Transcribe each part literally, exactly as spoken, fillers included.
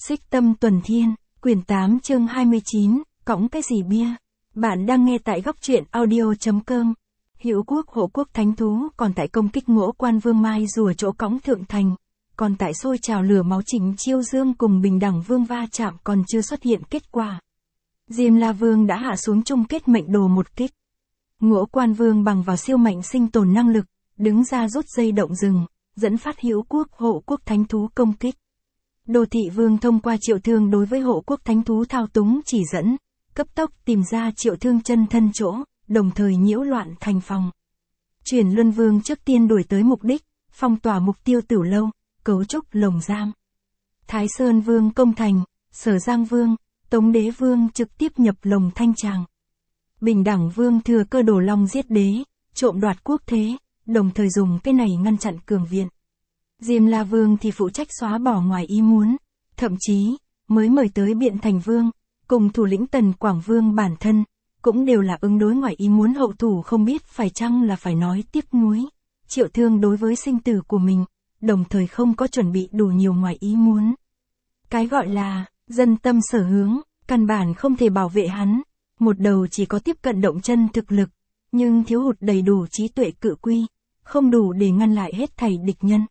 Xích Tâm Tuần Thiên, quyển tám chương hai mươi chín, cõng cái gì bia. Bạn đang nghe tại góc truyện audio.com. Hữu Quốc hộ quốc thánh thú còn tại công kích Ngỗ Quan Vương Mai rùa chỗ cõng thượng thành. Còn tại sôi trào lửa máu Trịnh Chiêu Dương cùng Bình Đẳng Vương va chạm còn chưa xuất hiện kết quả. Diêm La Vương đã hạ xuống chung kết mệnh đồ một kích. Ngỗ Quan Vương bằng vào siêu mạnh sinh tồn năng lực, đứng ra rút dây động rừng, dẫn phát Hữu Quốc hộ quốc thánh thú công kích. Đô Thị Vương thông qua Triệu Thương đối với hộ quốc thánh thú thao túng chỉ dẫn, cấp tốc tìm ra Triệu Thương chân thân chỗ, đồng thời nhiễu loạn thành phòng. Chuyển Luân Vương trước tiên đuổi tới mục đích, phong tỏa mục tiêu Tửu Lâu, cấu trúc lồng giam. Thái Sơn Vương công thành, Sở Giang Vương, Tống Đế Vương trực tiếp nhập lồng Thanh Tràng. Bình Đẳng Vương thừa cơ đổ long giết đế, trộm đoạt quốc thế, đồng thời dùng cái này ngăn chặn cường viện. Diêm La Vương thì phụ trách xóa bỏ ngoài ý muốn, thậm chí, mới mời tới Biện Thành Vương, cùng thủ lĩnh Tần Quảng Vương bản thân, cũng đều là ứng đối ngoài ý muốn hậu thủ không biết phải chăng là phải nói tiếc nuối. Triệu Thương đối với sinh tử của mình, đồng thời không có chuẩn bị đủ nhiều ngoài ý muốn. Cái gọi là, dân tâm sở hướng, căn bản không thể bảo vệ hắn, một đầu chỉ có tiếp cận động chân thực lực, nhưng thiếu hụt đầy đủ trí tuệ cự quy, không đủ để ngăn lại hết thảy địch nhân.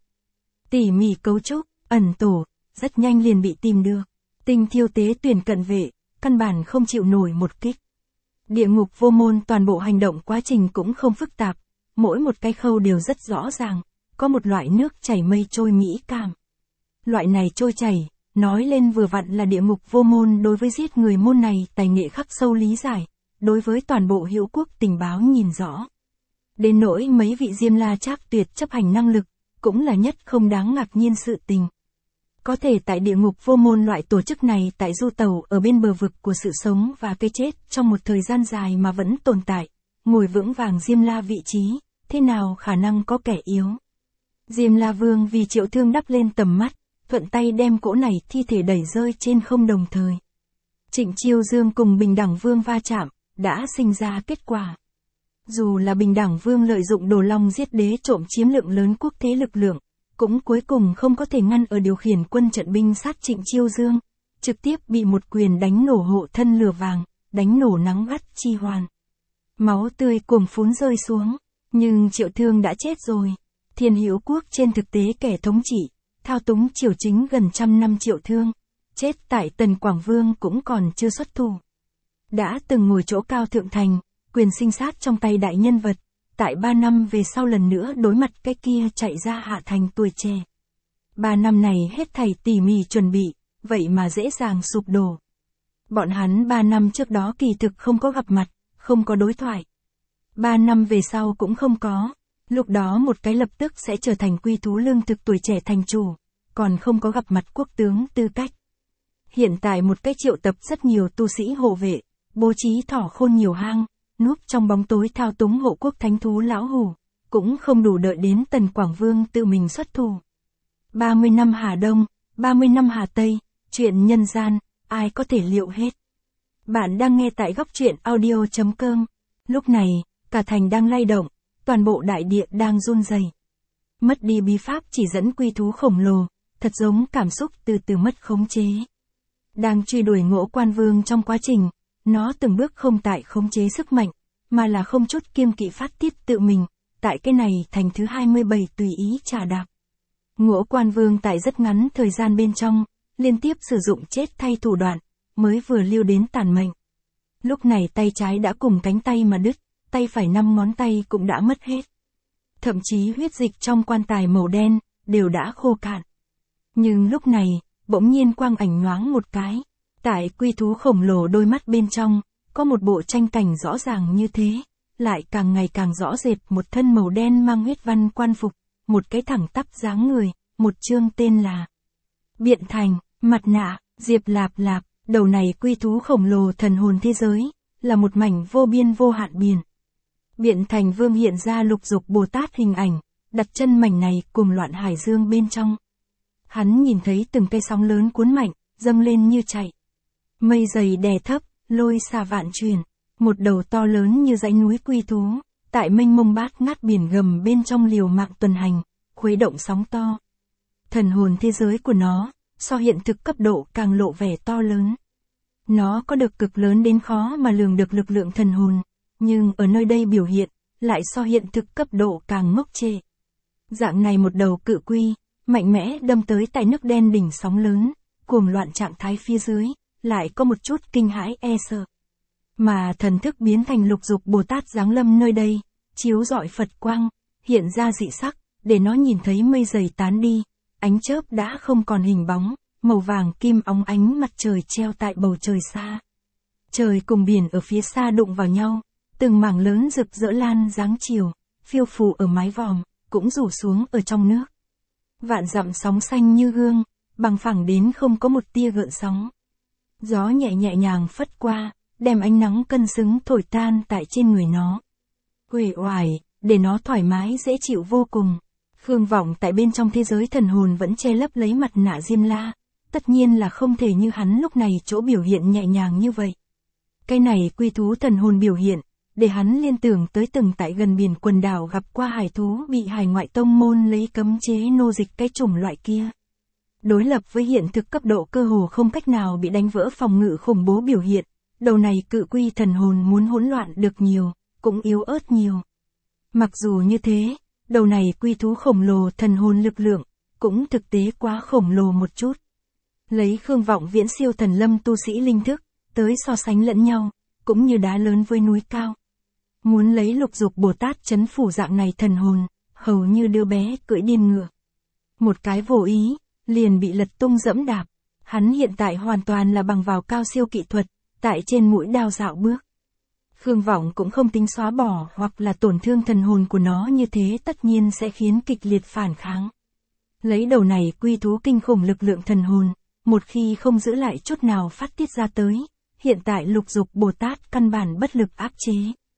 Tỉ mỉ cấu trúc, ẩn tổ, rất nhanh liền bị tìm được. Tinh Thiêu Tế tuyển cận vệ, căn bản không chịu nổi một kích. Địa ngục vô môn toàn bộ hành động quá trình cũng không phức tạp, mỗi một cái khâu đều rất rõ ràng, có một loại nước chảy mây trôi mỹ cảm. Loại này trôi chảy, nói lên vừa vặn là địa ngục vô môn đối với giết người môn này tài nghệ khắc sâu lý giải, đối với toàn bộ Hữu Quốc tình báo nhìn rõ. Đến nỗi mấy vị Diêm La Trác Tuyệt chấp hành năng lực, cũng là nhất không đáng ngạc nhiên sự tình. Có thể tại địa ngục vô môn loại tổ chức này tại du tàu ở bên bờ vực của sự sống và cái chết trong một thời gian dài mà vẫn tồn tại, ngồi vững vàng Diêm La vị trí, thế nào khả năng có kẻ yếu. Diêm La Vương vì Triệu Thương đắp lên tầm mắt, thuận tay đem cỗ này thi thể đẩy rơi trên không đồng thời. Trịnh Chiêu Dương cùng Bình Đẳng Vương va chạm, đã sinh ra kết quả. Dù là Bình Đẳng Vương lợi dụng đồ long giết đế trộm chiếm lượng lớn quốc thế lực lượng, cũng cuối cùng không có thể ngăn ở điều khiển quân trận binh sát Trịnh Chiêu Dương, trực tiếp bị một quyền đánh nổ hộ thân lửa vàng, đánh nổ nắng gắt chi hoàn. Máu tươi cuồng phún rơi xuống, nhưng Triệu Thương đã chết rồi. Thiên Hữu Quốc trên thực tế kẻ thống trị, thao túng triều chính gần trăm năm Triệu Thương, chết tại Tần Quảng Vương cũng còn chưa xuất thủ. Đã từng ngồi chỗ cao thượng thành, quyền sinh sát trong tay đại nhân vật, tại ba năm về sau lần nữa đối mặt cái kia chạy ra hạ thành tuổi trẻ. Ba năm này hết thảy tỉ mỉ chuẩn bị, vậy mà dễ dàng sụp đổ. Bọn hắn ba năm trước đó kỳ thực không có gặp mặt, không có đối thoại. Ba năm về sau cũng không có, lúc đó một cái lập tức sẽ trở thành quy thú lương thực tuổi trẻ thành chủ, còn không có gặp mặt quốc tướng tư cách. Hiện tại một cái triệu tập rất nhiều tu sĩ hộ vệ, bố trí thỏ khôn nhiều hang, núp trong bóng tối thao túng hộ quốc thánh thú lão hủ, cũng không đủ đợi đến Tần Quảng Vương tự mình xuất thủ. ba mươi năm Hà Đông, ba mươi năm Hà Tây, chuyện nhân gian, ai có thể liệu hết. Bạn đang nghe tại góc truyện audio.com. Lúc này, cả thành đang lay động, toàn bộ đại địa đang run rẩy. Mất đi bí pháp chỉ dẫn quy thú khổng lồ, thật giống cảm xúc từ từ mất khống chế. Đang truy đuổi Ngỗ Quan Vương trong quá trình, nó từng bước không tại khống chế sức mạnh, mà là không chút kiêng kỵ phát tiết tự mình, tại cái này thành thứ hai mươi bảy tùy ý trà đạp. Ngỗ Quan Vương tại rất ngắn thời gian bên trong, liên tiếp sử dụng chết thay thủ đoạn, mới vừa lưu đến tàn mệnh. Lúc này tay trái đã cùng cánh tay mà đứt, tay phải năm ngón tay cũng đã mất hết. Thậm chí huyết dịch trong quan tài màu đen, đều đã khô cạn. Nhưng lúc này, bỗng nhiên quang ảnh nhoáng một cái. Tại quy thú khổng lồ đôi mắt bên trong, có một bộ tranh cảnh rõ ràng như thế, lại càng ngày càng rõ rệt một thân màu đen mang huyết văn quan phục, một cái thẳng tắp dáng người, một chương tên là Biện Thành, mặt nạ, Diệp Lạp Lạp, đầu này quy thú khổng lồ thần hồn thế giới, là một mảnh vô biên vô hạn biển. Biện Thành Vương hiện ra lục dục Bồ Tát hình ảnh, đặt chân mảnh này cùng loạn hải dương bên trong. Hắn nhìn thấy từng cây sóng lớn cuốn mạnh, dâng lên như chạy. Mây dày đè thấp, lôi xa vạn truyền, một đầu to lớn như dãy núi quy thú, tại mênh mông bát ngát biển gầm bên trong liều mạng tuần hành, khuấy động sóng to. Thần hồn thế giới của nó, so hiện thực cấp độ càng lộ vẻ to lớn. Nó có được cực lớn đến khó mà lường được lực lượng thần hồn, nhưng ở nơi đây biểu hiện, lại so hiện thực cấp độ càng ngốc trệ. Dạng này một đầu cự quy, mạnh mẽ đâm tới tại nước đen đỉnh sóng lớn, cuồng loạn trạng thái phía dưới, lại có một chút kinh hãi e sợ. Mà thần thức biến thành Lục Dục Bồ Tát giáng lâm nơi đây, chiếu rọi Phật quang, hiện ra dị sắc, để nó nhìn thấy mây dày tán đi, ánh chớp đã không còn hình bóng, màu vàng kim óng ánh mặt trời treo tại bầu trời xa. Trời cùng biển ở phía xa đụng vào nhau, từng mảng lớn rực rỡ lan dáng chiều, phiêu phù ở mái vòm, cũng rủ xuống ở trong nước. Vạn dặm sóng xanh như gương, bằng phẳng đến không có một tia gợn sóng. Gió nhẹ nhẹ nhàng phất qua, đem ánh nắng cân xứng thổi tan tại trên người nó. Uể oải, để nó thoải mái dễ chịu vô cùng. Khương Vọng tại bên trong thế giới thần hồn vẫn che lấp lấy mặt nạ Diêm La, tất nhiên là không thể như hắn lúc này chỗ biểu hiện nhẹ nhàng như vậy. Cái này quy thú thần hồn biểu hiện, để hắn liên tưởng tới từng tại gần biển quần đảo gặp qua hải thú bị hải ngoại tông môn lấy cấm chế nô dịch cái chủng loại kia. Đối lập với hiện thực cấp độ cơ hồ không cách nào bị đánh vỡ phòng ngự khủng bố biểu hiện, đầu này cự quy thần hồn muốn hỗn loạn được nhiều, cũng yếu ớt nhiều. Mặc dù như thế, đầu này quy thú khổng lồ thần hồn lực lượng, cũng thực tế quá khổng lồ một chút. Lấy Khương Vọng viễn siêu thần lâm tu sĩ linh thức, tới so sánh lẫn nhau, cũng như đá lớn với núi cao. Muốn lấy Lục Dục Bồ Tát chấn phủ dạng này thần hồn, hầu như đứa bé cưỡi điên ngựa. Một cái vô ý, liền bị lật tung dẫm đạp. Hắn hiện tại hoàn toàn là bằng vào cao siêu kỹ thuật, tại trên mũi đao dạo bước. Khương Vọng cũng không tính xóa bỏ hoặc là tổn thương thần hồn của nó, như thế tất nhiên sẽ khiến kịch liệt phản kháng. Lấy đầu này quy thú kinh khủng lực lượng thần hồn, một khi không giữ lại chút nào phát tiết ra tới, hiện tại Lục Dục Bồ Tát căn bản bất lực áp chế.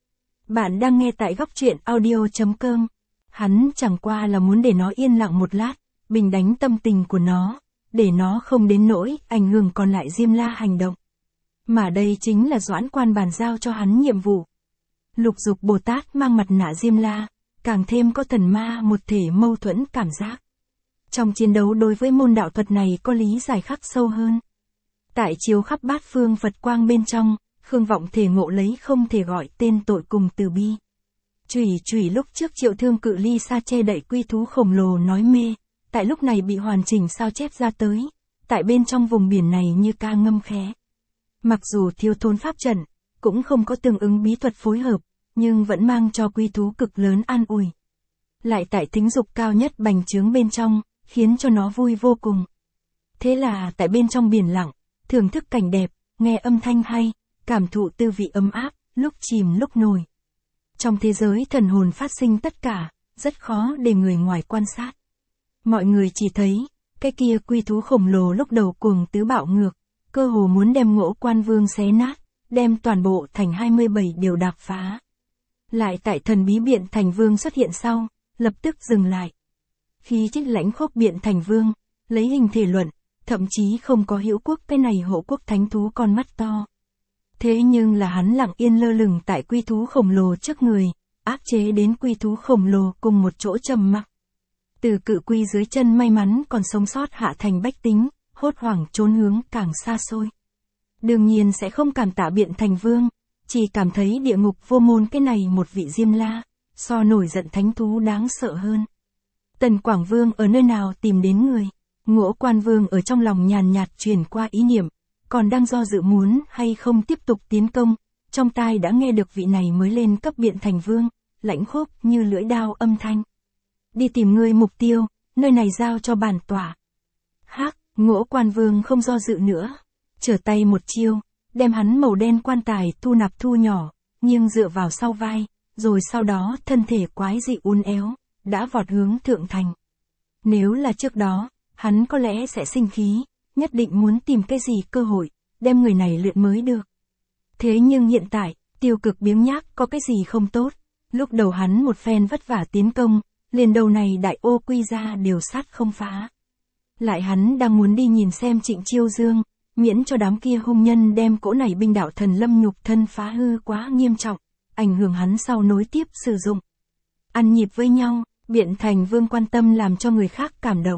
Bạn đang nghe tại góc truyện audio chấm com. Hắn chẳng qua là muốn để nó yên lặng một lát, bình đánh tâm tình của nó, để nó không đến nỗi ảnh hưởng còn lại Diêm La hành động. Mà đây chính là Doãn Quan bàn giao cho hắn nhiệm vụ. Lục Dục Bồ Tát mang mặt nạ Diêm La, càng thêm có thần ma một thể mâu thuẫn cảm giác. Trong chiến đấu đối với môn đạo thuật này có lý giải khắc sâu hơn. Tại chiếu khắp bát phương Phật quang bên trong, Khương Vọng thể ngộ lấy không thể gọi tên tội cùng từ bi. Chủy chủy lúc trước Triệu Thương cự ly xa che đậy quy thú khổng lồ nói mê, tại lúc này bị hoàn chỉnh sao chép ra tới, tại bên trong vùng biển này như ca ngâm khẽ. Mặc dù thiếu thốn pháp trận, cũng không có tương ứng bí thuật phối hợp, nhưng vẫn mang cho quy thú cực lớn an ủi. Lại tại tính dục cao nhất bành trướng bên trong, khiến cho nó vui vô cùng. Thế là tại bên trong biển lặng, thưởng thức cảnh đẹp, nghe âm thanh hay, cảm thụ tư vị ấm áp, lúc chìm lúc nổi. Trong thế giới thần hồn phát sinh tất cả, rất khó để người ngoài quan sát. Mọi người chỉ thấy, cái kia quy thú khổng lồ lúc đầu cuồng tứ bạo ngược, cơ hồ muốn đem Ngũ Quan Vương xé nát, đem toàn bộ thành hai mươi bảy điều đạp phá. Lại tại thần bí Biện Thành Vương xuất hiện sau, lập tức dừng lại. Khi trích lãnh khốc Biện Thành Vương, lấy hình thể luận, thậm chí không có Hữu Quốc cái này hộ quốc thánh thú con mắt to. Thế nhưng là hắn lặng yên lơ lửng tại quy thú khổng lồ trước người, áp chế đến quy thú khổng lồ cùng một chỗ trầm mặc. Từ cự quy dưới chân may mắn còn sống sót hạ thành bách tính, hốt hoảng trốn hướng càng xa xôi. Đương nhiên sẽ không cảm tạ Biện Thành Vương, chỉ cảm thấy địa ngục vô môn cái này một vị Diêm La, so nổi giận thánh thú đáng sợ hơn. Tần Quảng Vương ở nơi nào tìm đến người? Ngũ Quan Vương ở trong lòng nhàn nhạt truyền qua ý niệm, còn đang do dự muốn hay không tiếp tục tiến công, trong tai đã nghe được vị này mới lên cấp Biện Thành Vương, lãnh khốc như lưỡi đao âm thanh. Đi tìm ngươi mục tiêu, nơi này giao cho bản tỏa. Hắc, Ngũ Quan Vương không do dự nữa, trở tay một chiêu, đem hắn màu đen quan tài thu nạp thu nhỏ, nhưng dựa vào sau vai, rồi sau đó thân thể quái dị uốn éo, đã vọt hướng thượng thành. Nếu là trước đó, hắn có lẽ sẽ sinh khí, nhất định muốn tìm cái gì cơ hội, đem người này luyện mới được. Thế nhưng hiện tại, tiêu cực biếng nhác có cái gì không tốt, lúc đầu hắn một phen vất vả tiến công, liền đầu này đại ô quy ra đều sát không phá. Lại hắn đang muốn đi nhìn xem Trịnh Chiêu Dương, miễn cho đám kia hung nhân đem cỗ này binh đạo thần lâm nhục thân phá hư quá nghiêm trọng, ảnh hưởng hắn sau nối tiếp sử dụng. Ăn nhịp với nhau, Biện Thành Vương quan tâm làm cho người khác cảm động.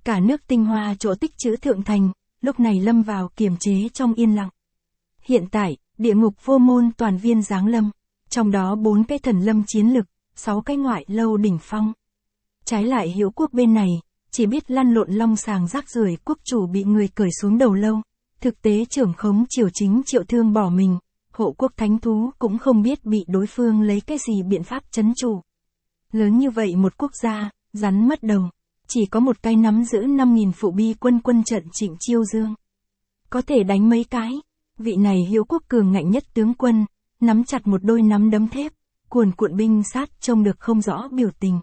Cả nước tinh hoa chỗ tích trữ thượng thành, lúc này lâm vào kiềm chế trong yên lặng. Hiện tại, địa ngục vô môn toàn viên giáng lâm, trong đó bốn cái thần lâm chiến lực, sáu cái ngoại lâu đỉnh phong. Trái lại Hiếu quốc bên này, chỉ biết lăn lộn long sàng rác rưởi, quốc chủ bị người cởi xuống đầu lâu, thực tế trưởng khống triều chính Triệu Thương bỏ mình, hộ quốc thánh thú cũng không biết bị đối phương lấy cái gì biện pháp trấn trụ. Lớn như vậy một quốc gia, rắn mất đầu, chỉ có một cái nắm giữ năm nghìn phụ bi quân quân trận Trịnh Chiêu Dương. Có thể đánh mấy cái, vị này Hiếu quốc cường ngạnh nhất tướng quân, nắm chặt một đôi nắm đấm thép, cuồn cuộn binh sát trông được không rõ biểu tình.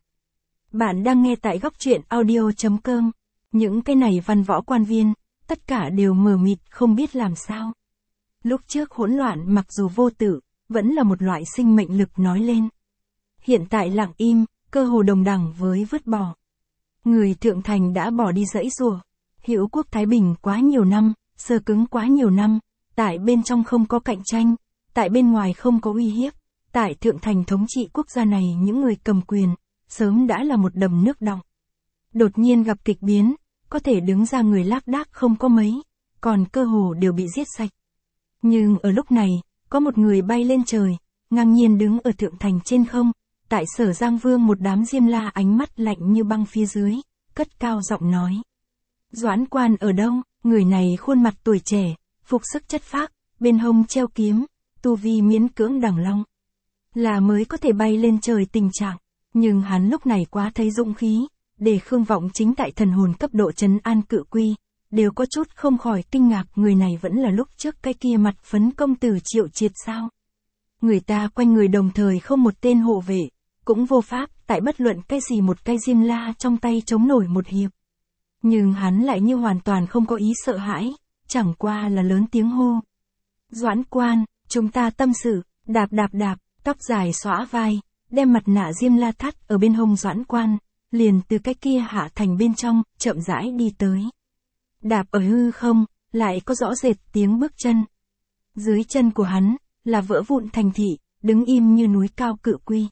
Bạn đang nghe tại góc truyện audio chấm com. Những cái này văn võ quan viên, tất cả đều mờ mịt không biết làm sao. Lúc trước hỗn loạn mặc dù vô tử, vẫn là một loại sinh mệnh lực nói lên. Hiện tại lặng im, cơ hồ đồng đẳng với vứt bỏ. Người thượng thành đã bỏ đi dãy rùa. Hiếu quốc Thái Bình quá nhiều năm, sơ cứng quá nhiều năm, tại bên trong không có cạnh tranh, tại bên ngoài không có uy hiếp, tại thượng thành thống trị quốc gia này những người cầm quyền, sớm đã là một đầm nước đọng. Đột nhiên gặp kịch biến, có thể đứng ra người lác đác không có mấy, còn cơ hồ đều bị giết sạch. Nhưng ở lúc này, có một người bay lên trời, ngang nhiên đứng ở thượng thành trên không, tại Sở Giang Vương một đám diêm la ánh mắt lạnh như băng phía dưới, cất cao giọng nói. Doãn Quan ở đâu? Người này khuôn mặt tuổi trẻ, phục sức chất phác, bên hông treo kiếm, tu vi miễn cưỡng đẳng long. Là mới có thể bay lên trời tình trạng, nhưng hắn lúc này quá thấy dũng khí, để Khương Vọng chính tại thần hồn cấp độ trấn an cự quy, đều có chút không khỏi kinh ngạc, người này vẫn là lúc trước cái kia mặt phấn công tử Triệu Triệt sao. Người ta quanh người đồng thời không một tên hộ vệ, cũng vô pháp tại bất luận cái gì một cái diêm la trong tay chống nổi một hiệp. Nhưng hắn lại như hoàn toàn không có ý sợ hãi, chẳng qua là lớn tiếng hô. Doãn Quan, chúng ta tâm sự, đạp đạp đạp, tóc dài xõa vai, đem mặt nạ diêm la thắt ở bên hông Doãn Quan, liền từ cái kia hạ thành bên trong, chậm rãi đi tới. Đạp ở hư không, lại có rõ rệt tiếng bước chân. Dưới chân của hắn, là vỡ vụn thành thị, đứng im như núi cao cự quy.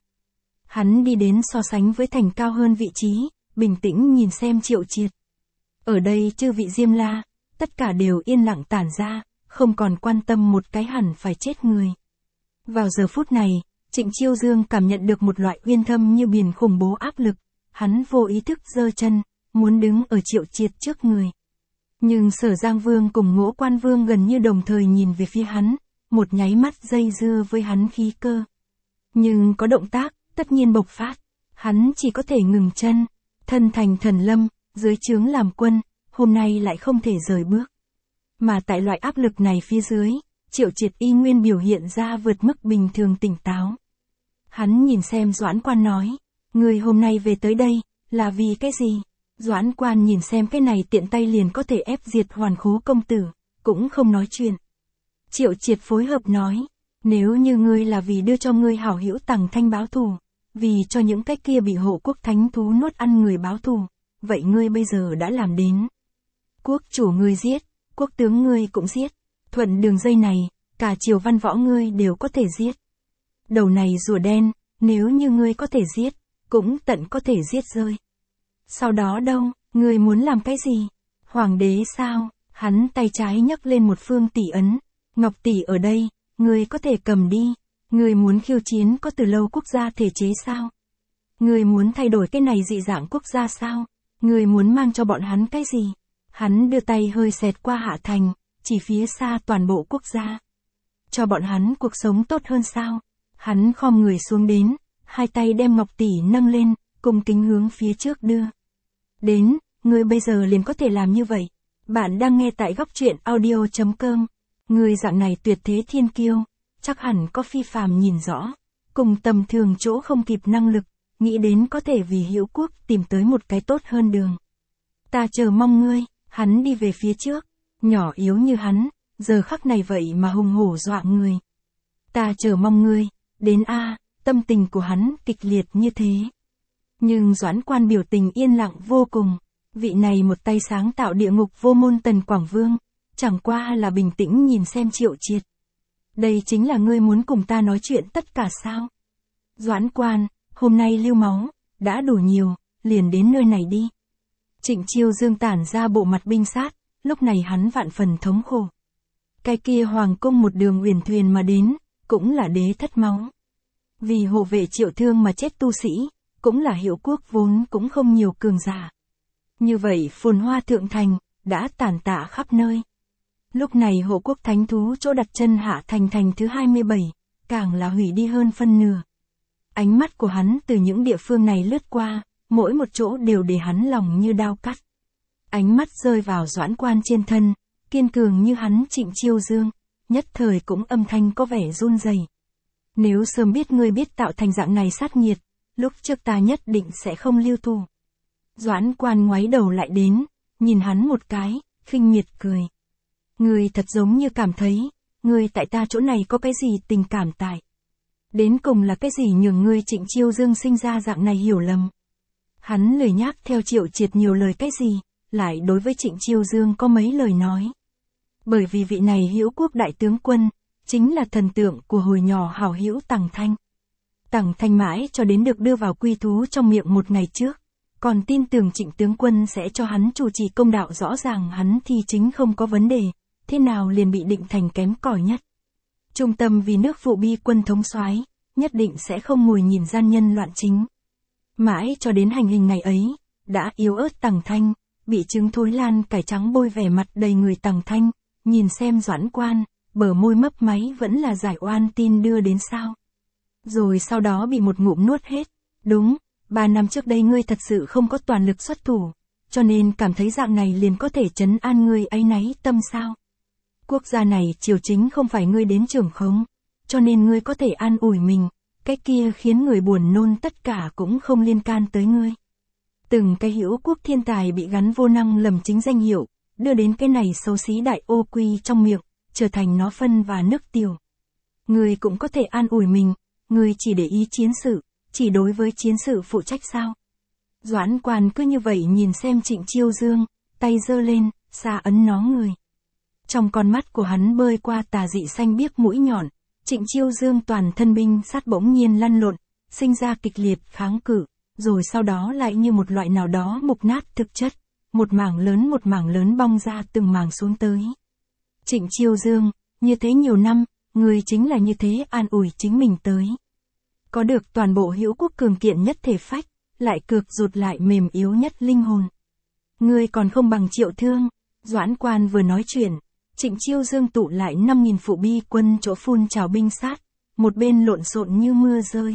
Hắn đi đến so sánh với thành cao hơn vị trí, bình tĩnh nhìn xem Triệu Triệt. Ở đây chư vị diêm la, tất cả đều yên lặng tản ra, không còn quan tâm một cái hẳn phải chết người. Vào giờ phút này, Trịnh Chiêu Dương cảm nhận được một loại uyên thâm như biển khủng bố áp lực, hắn vô ý thức giơ chân, muốn đứng ở Triệu Triệt trước người. Nhưng Sở Giang Vương cùng Ngỗ Quan Vương gần như đồng thời nhìn về phía hắn, một nháy mắt dây dưa với hắn khí cơ. Nhưng có động tác, tất nhiên bộc phát, hắn chỉ có thể ngừng chân, thân thành thần lâm, dưới trướng làm quân, hôm nay lại không thể rời bước. Mà tại loại áp lực này phía dưới, Triệu Triệt y nguyên biểu hiện ra vượt mức bình thường tỉnh táo. Hắn nhìn xem Doãn Quan nói, người hôm nay về tới đây, là vì cái gì? Doãn Quan nhìn xem cái này tiện tay liền có thể ép diệt Hoàn Khố công tử, cũng không nói chuyện. Triệu Triệt phối hợp nói, nếu như ngươi là vì đưa cho ngươi hảo hữu Tằng Thanh báo thù, vì cho những cái kia bị hộ quốc thánh thú nuốt ăn người báo thù, vậy ngươi bây giờ đã làm đến. Quốc chủ ngươi giết, quốc tướng ngươi cũng giết, thuận đường dây này, cả triều văn võ ngươi đều có thể giết. Đầu này rùa đen, nếu như ngươi có thể giết, cũng tận có thể giết rơi. Sau đó đâu, ngươi muốn làm cái gì? Hoàng đế sao? Hắn tay trái nhấc lên một phương tỷ ấn, Ngọc tỷ ở đây, ngươi có thể cầm đi. Ngươi muốn khiêu chiến có từ lâu quốc gia thể chế sao? Ngươi muốn thay đổi cái này dị dạng quốc gia sao? Ngươi muốn mang cho bọn hắn cái gì? Hắn đưa tay hơi xẹt qua hạ thành, chỉ phía xa toàn bộ quốc gia. Cho bọn hắn cuộc sống tốt hơn sao? Hắn khom người xuống đến, hai tay đem ngọc tỷ nâng lên, cùng kính hướng phía trước đưa. Đến, ngươi bây giờ liền có thể làm như vậy. Bạn đang nghe tại góc truyện audio chấm com. Ngươi dạng này tuyệt thế thiên kiêu, chắc hẳn có phi phàm nhìn rõ, cùng tầm thường chỗ không kịp năng lực, nghĩ đến có thể vì Hiếu quốc tìm tới một cái tốt hơn đường. Ta chờ mong ngươi. Hắn đi về phía trước, nhỏ yếu như hắn, giờ khắc này vậy mà hùng hổ dọa người. Ta chờ mong ngươi, đến a, tâm tình của hắn kịch liệt như thế. Nhưng Doãn Quan biểu tình yên lặng vô cùng, vị này một tay sáng tạo địa ngục vô môn Tần Quảng Vương, chẳng qua là bình tĩnh nhìn xem Triệu Triệt. Đây chính là ngươi muốn cùng ta nói chuyện tất cả sao? Doãn Quan, hôm nay lưu máu, đã đủ nhiều, liền đến nơi này đi. Trịnh Chiêu Dương tản ra bộ mặt binh sát, lúc này hắn vạn phần thống khổ. Cái kia hoàng cung một đường uyển thuyền mà đến, cũng là đế thất máu. Vì hộ vệ Triệu Thương mà chết tu sĩ, cũng là Hiệu Quốc vốn cũng không nhiều cường giả. Như vậy phồn hoa thượng thành, đã tàn tạ khắp nơi. Lúc này Hộ Quốc thánh thú chỗ đặt chân hạ thành thành thứ hai mươi bảy, càng là hủy đi hơn phân nửa. Ánh mắt của hắn từ những địa phương này lướt qua, mỗi một chỗ đều để hắn lòng như đao cắt. Ánh mắt rơi vào Doãn Quan trên thân, kiên cường như hắn Trịnh Chiêu Dương, nhất thời cũng âm thanh có vẻ run rẩy. Nếu sớm biết ngươi biết tạo thành dạng này sát nghiệt, lúc trước ta nhất định sẽ không lưu thù. Doãn Quan ngoái đầu lại đến, nhìn hắn một cái, khinh miệt cười. Ngươi thật giống như cảm thấy, ngươi tại ta chỗ này có cái gì tình cảm tại. Đến cùng là cái gì nhường ngươi Trịnh Chiêu Dương sinh ra dạng này hiểu lầm. Hắn lười nhác theo Triệu Triệt nhiều lời cái gì, lại đối với Trịnh Chiêu Dương có mấy lời nói. Bởi vì vị này Hữu Quốc đại tướng quân, chính là thần tượng của hồi nhỏ hảo hữu Tằng Thanh. Tằng Thanh mãi cho đến được đưa vào quy thú trong miệng một ngày trước, còn tin tưởng Trịnh tướng quân sẽ cho hắn chủ trì công đạo rõ ràng hắn thi chính không có vấn đề, thế nào liền bị định thành kém cỏi nhất. Trung tâm vì nước phụ bi quân thống soái, nhất định sẽ không ngồi nhìn gian nhân loạn chính. Mãi cho đến hành hình ngày ấy, đã yếu ớt Tằng Thanh, bị trứng thối lan cải trắng bôi vẻ mặt đầy người Tằng Thanh, nhìn xem Doãn Quan, bờ môi mấp máy vẫn là giải oan tin đưa đến sao. Rồi sau đó bị một ngụm nuốt hết. Đúng, ba năm trước đây ngươi thật sự không có toàn lực xuất thủ, cho nên cảm thấy dạng này liền có thể trấn an ngươi áy náy tâm sao. Quốc gia này triều chính không phải ngươi đến trưởng khống, cho nên ngươi có thể an ủi mình, cái kia khiến người buồn nôn tất cả cũng không liên can tới ngươi. Từng cái Hữu Quốc thiên tài bị gắn vô năng lầm chính danh hiệu, đưa đến cái này xấu xí đại ô quy trong miệng, trở thành nó phân và nước tiểu. Ngươi cũng có thể an ủi mình, ngươi chỉ để ý chiến sự, chỉ đối với chiến sự phụ trách sao. Doãn Quan cứ như vậy nhìn xem Trịnh Chiêu Dương, tay giơ lên, xa ấn nó người. Trong con mắt của hắn bơi qua tà dị xanh biếc mũi nhọn, Trịnh Chiêu Dương toàn thân binh sát bỗng nhiên lăn lộn, sinh ra kịch liệt kháng cự, rồi sau đó lại như một loại nào đó mục nát thực chất, một mảng lớn một mảng lớn bong ra từng mảng xuống tới. Trịnh Chiêu Dương, như thế nhiều năm, người chính là như thế an ủi chính mình tới. Có được toàn bộ Hữu Quốc cường kiện nhất thể phách, lại cược rụt lại mềm yếu nhất linh hồn. Ngươi còn không bằng Triệu Thương. Doãn Quan vừa nói chuyện, Trịnh Chiêu Dương tụ lại năm nghìn phụ bi quân chỗ phun trào binh sát, một bên lộn xộn như mưa rơi.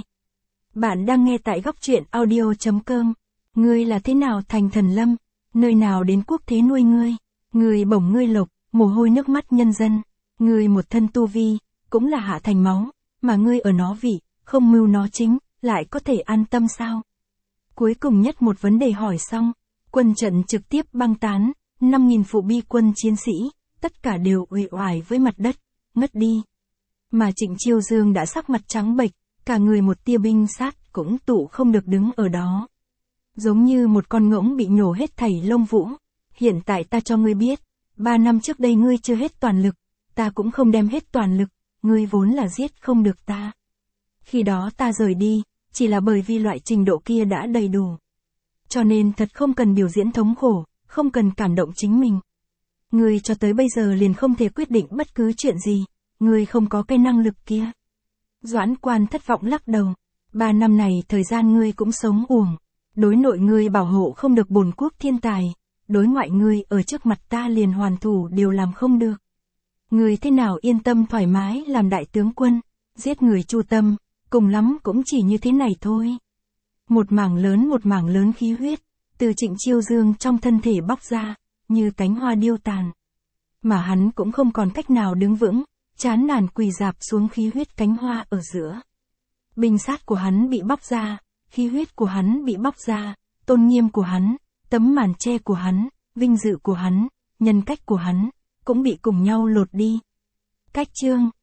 Bạn đang nghe tại góc truyện audio chấm com. Ngươi là thế nào thành thần lâm, nơi nào đến quốc thế nuôi ngươi, ngươi bổng ngươi lộc, mồ hôi nước mắt nhân dân, ngươi một thân tu vi, cũng là hạ thành máu, mà ngươi ở nó vị, không mưu nó chính, lại có thể an tâm sao? Cuối cùng nhất một vấn đề hỏi xong, quân trận trực tiếp băng tán, năm nghìn phụ bi quân chiến sĩ, tất cả đều uể oải với mặt đất, ngất đi. Mà Trịnh Chiêu Dương đã sắc mặt trắng bệch, cả người một tia binh sát cũng tụ không được đứng ở đó. Giống như một con ngỗng bị nhổ hết thảy lông vũ. Hiện tại ta cho ngươi biết, ba năm trước đây ngươi chưa hết toàn lực, ta cũng không đem hết toàn lực, ngươi vốn là giết không được ta. Khi đó ta rời đi, chỉ là bởi vì loại trình độ kia đã đầy đủ. Cho nên thật không cần biểu diễn thống khổ, không cần cảm động chính mình. Ngươi cho tới bây giờ liền không thể quyết định bất cứ chuyện gì, ngươi không có cái năng lực kia. Doãn Quan thất vọng lắc đầu, ba năm này thời gian ngươi cũng sống uổng, đối nội ngươi bảo hộ không được bổn quốc thiên tài, đối ngoại ngươi ở trước mặt ta liền hoàn thủ đều làm không được. Ngươi thế nào yên tâm thoải mái làm đại tướng quân, giết người chu tâm, cùng lắm cũng chỉ như thế này thôi. Một mảng lớn một mảng lớn khí huyết, từ Trịnh Chiêu Dương trong thân thể bóc ra, như cánh hoa điêu tàn. Mà hắn cũng không còn cách nào đứng vững, chán nản quỳ dạp xuống khí huyết cánh hoa ở giữa. Binh sát của hắn bị bóc ra, khí huyết của hắn bị bóc ra, tôn nghiêm của hắn, tấm màn che của hắn, vinh dự của hắn, nhân cách của hắn, cũng bị cùng nhau lột đi. Cách chương